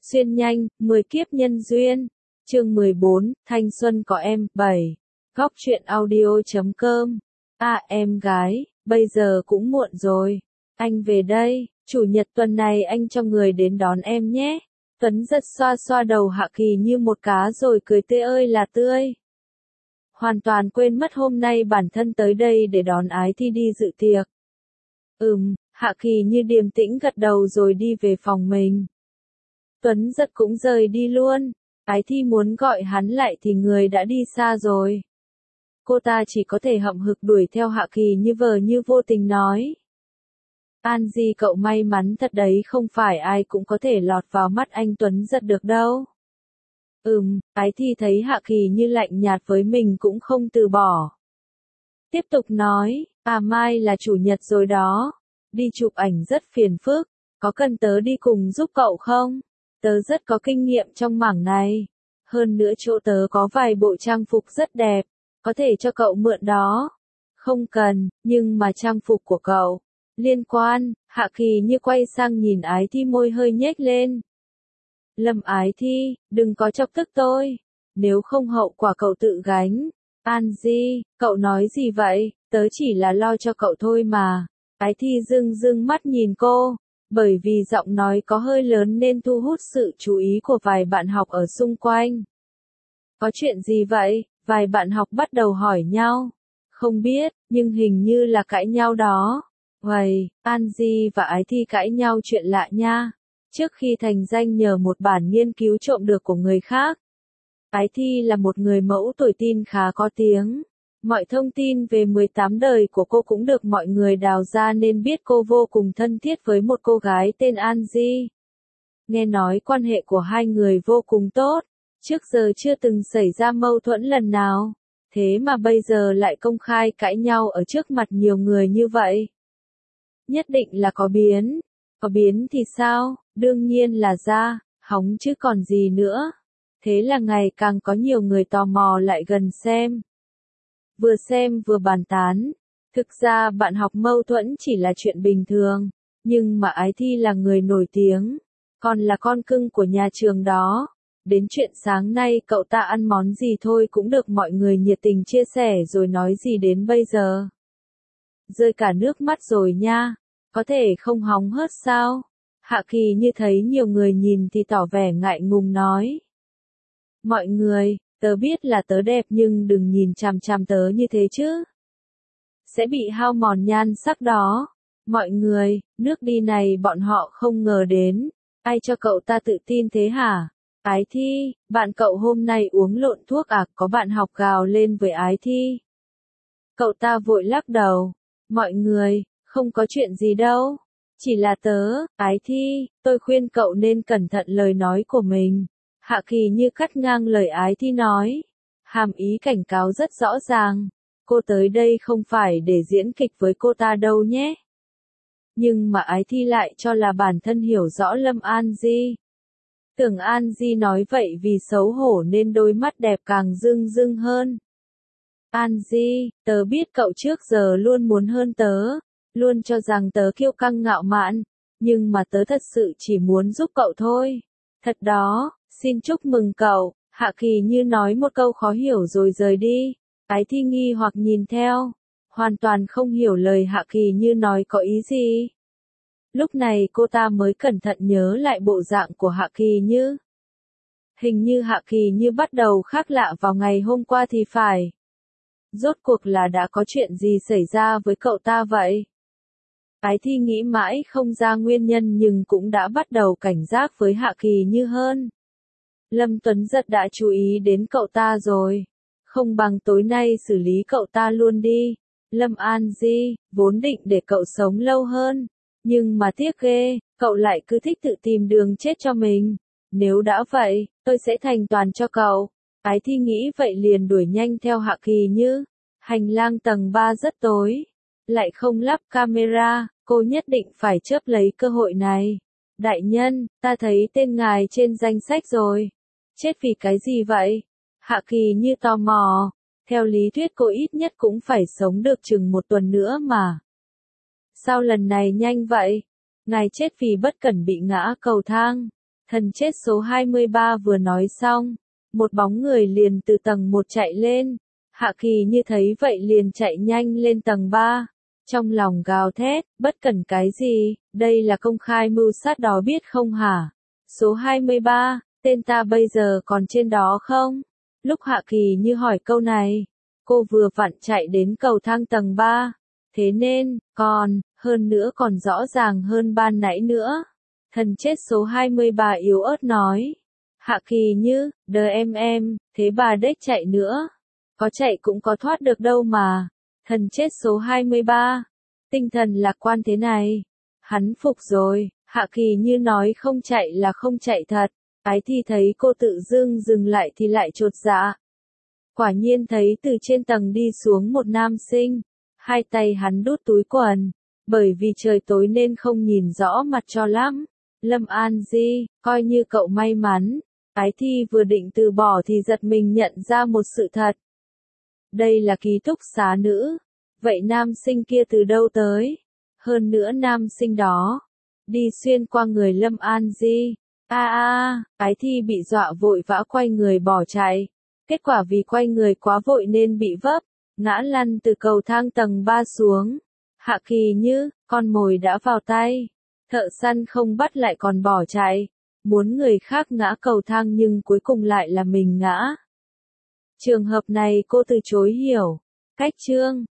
Xuyên nhanh, 10 kiếp nhân duyên. Chương 14, Thanh xuân có em. 7. Góc truyện audio.com. Em gái, bây giờ cũng muộn rồi. Anh về đây, chủ nhật tuần này anh cho người đến đón em nhé. Tuấn giật xoa xoa đầu Hạ Kỳ như một cá rồi cười tươi ơi là tươi. Hoàn toàn quên mất hôm nay bản thân tới đây để đón Ái Thi đi dự tiệc. Hạ Kỳ như điềm tĩnh gật đầu rồi đi về phòng mình. Tuấn giật cũng rời đi luôn. Ái Thi muốn gọi hắn lại thì người đã đi xa rồi. Cô ta chỉ có thể hậm hực đuổi theo Hạ Kỳ như vờ như vô tình nói. An Di cậu may mắn thật đấy, không phải ai cũng có thể lọt vào mắt anh Tuấn giật được đâu. Ái Thi thấy Hạ Kỳ như lạnh nhạt với mình cũng không từ bỏ. Tiếp tục nói, mai là chủ nhật rồi đó. Đi chụp ảnh rất phiền phức, có cần tớ đi cùng giúp cậu không? Tớ rất có kinh nghiệm trong mảng này. Hơn nữa chỗ tớ có vài bộ trang phục rất đẹp, có thể cho cậu mượn đó. Không cần, nhưng mà trang phục của cậu liên quan. Hạ Kỳ như quay sang nhìn Ái Thi, môi hơi nhếch lên. Lâm Ái Thi, đừng có chọc tức tôi. Nếu không hậu quả cậu tự gánh. An Di, cậu nói gì vậy? Tớ chỉ là lo cho cậu thôi mà. Ái Thi dưng mắt nhìn cô. Bởi vì giọng nói có hơi lớn nên thu hút sự chú ý của vài bạn học ở xung quanh. Có chuyện gì vậy? Vài bạn học bắt đầu hỏi nhau. Không biết, nhưng hình như là cãi nhau đó. Uầy, An Di và Ái Thi cãi nhau chuyện lạ nha. Trước khi thành danh nhờ một bản nghiên cứu trộm được của người khác. Ái Thi là một người mẫu tuổi teen khá có tiếng. Mọi thông tin về 18 đời của cô cũng được mọi người đào ra nên biết cô vô cùng thân thiết với một cô gái tên An Di. Nghe nói quan hệ của hai người vô cùng tốt, trước giờ chưa từng xảy ra mâu thuẫn lần nào, thế mà bây giờ lại công khai cãi nhau ở trước mặt nhiều người như vậy. Nhất định là có biến thì sao, đương nhiên là ra, hóng chứ còn gì nữa. Thế là ngày càng có nhiều người tò mò lại gần xem. Vừa xem vừa bàn tán. Thực ra bạn học mâu thuẫn chỉ là chuyện bình thường, nhưng mà Ái Thi là người nổi tiếng, còn là con cưng của nhà trường đó. Đến chuyện sáng nay cậu ta ăn món gì thôi cũng được mọi người nhiệt tình chia sẻ rồi nói gì đến bây giờ. Rơi cả nước mắt rồi nha, có thể không hóng hớt sao? Hạ Kỳ như thấy nhiều người nhìn thì tỏ vẻ ngại ngùng nói. Mọi người, tớ biết là tớ đẹp nhưng đừng nhìn chằm chằm tớ như thế chứ. Sẽ bị hao mòn nhan sắc đó. Mọi người, nước đi này bọn họ không ngờ đến. Ai cho cậu ta tự tin thế hả? Ái Thi, bạn cậu hôm nay uống lộn thuốc à? Có bạn học gào lên với Ái Thi. Cậu ta vội lắc đầu. Mọi người, không có chuyện gì đâu. Chỉ là tớ, Ái Thi, tôi khuyên cậu nên cẩn thận lời nói của mình. Hạ Kỳ như cắt ngang lời Ái Thi nói. Hàm ý cảnh cáo rất rõ ràng. Cô tới đây không phải để diễn kịch với cô ta đâu nhé. Nhưng mà Ái Thi lại cho là bản thân hiểu rõ Lâm An Di. Tưởng An Di nói vậy vì xấu hổ nên đôi mắt đẹp càng rưng hơn. An Di, tớ biết cậu trước giờ luôn muốn hơn tớ. Luôn cho rằng tớ kiêu căng ngạo mạn. Nhưng mà tớ thật sự chỉ muốn giúp cậu thôi. Thật đó, xin chúc mừng cậu. Hạ Kỳ như nói một câu khó hiểu rồi rời đi. Ái Thi nghi hoặc nhìn theo. Hoàn toàn không hiểu lời Hạ Kỳ như nói có ý gì. Lúc này cô ta mới cẩn thận nhớ lại bộ dạng của Hạ Kỳ như. Hình như Hạ Kỳ như bắt đầu khác lạ vào ngày hôm qua thì phải. Rốt cuộc là đã có chuyện gì xảy ra với cậu ta vậy? Ái Thi nghĩ mãi không ra nguyên nhân nhưng cũng đã bắt đầu cảnh giác với Hạ Kỳ như hơn. Lâm Tuấn Giật đã chú ý đến cậu ta rồi. Không bằng tối nay xử lý cậu ta luôn đi. Lâm An Di, vốn định để cậu sống lâu hơn. Nhưng mà tiếc ghê, cậu lại cứ thích tự tìm đường chết cho mình. Nếu đã vậy, tôi sẽ thành toàn cho cậu. Ái Thi nghĩ vậy liền đuổi nhanh theo Hạ Kỳ như. Hành lang tầng 3 rất tối. Lại không lắp camera, cô nhất định phải chớp lấy cơ hội này. Đại nhân, ta thấy tên ngài trên danh sách rồi. Chết vì cái gì vậy? Hạ Kỳ như tò mò. Theo lý thuyết cô ít nhất cũng phải sống được chừng 1 tuần nữa mà. Sao lần này nhanh vậy? Ngài chết vì bất cẩn bị ngã cầu thang. Thần chết số 23 vừa nói xong, một bóng người liền từ tầng 1 chạy lên. Hạ Kỳ Như thấy vậy liền chạy nhanh lên tầng 3. Trong lòng gào thét, bất cần cái gì, đây là công khai mưu sát đó biết không hả? Số 23, tên ta bây giờ còn trên đó không? Lúc Hạ Kỳ Như hỏi câu này, cô vừa vặn chạy đến cầu thang tầng 3. Thế nên, hơn nữa còn rõ ràng hơn ban nãy nữa. Thần chết số 23 yếu ớt nói. Hạ Kỳ Như, đờ em, thế bà đếch chạy nữa. Có chạy cũng có thoát được đâu mà. Thần chết số 23. Tinh thần lạc quan thế này. Hắn phục rồi, Hạ Kỳ Như nói không chạy là không chạy thật. Ái Thi thấy cô tự dưng dừng lại thì lại chột dạ. Quả nhiên thấy từ trên tầng đi xuống một nam sinh. Hai tay hắn đút túi quần. Bởi vì trời tối nên không nhìn rõ mặt cho lắm. Lâm An Di, coi như cậu may mắn. Ái Thi vừa định từ bỏ thì giật mình nhận ra một sự thật. Đây là ký túc xá nữ. Vậy nam sinh kia từ đâu tới? Hơn nữa nam sinh đó đi xuyên qua người Lâm An Di. Ái Thi bị dọa vội vã quay người bỏ chạy. Kết quả vì quay người quá vội nên bị vấp, ngã lăn từ cầu thang tầng 3 xuống. Hạ Kỳ Như, con mồi đã vào tay. Thợ săn không bắt lại còn bỏ chạy. Muốn người khác ngã cầu thang nhưng cuối cùng lại là mình ngã. Trường hợp này cô từ chối hiểu. Cách chương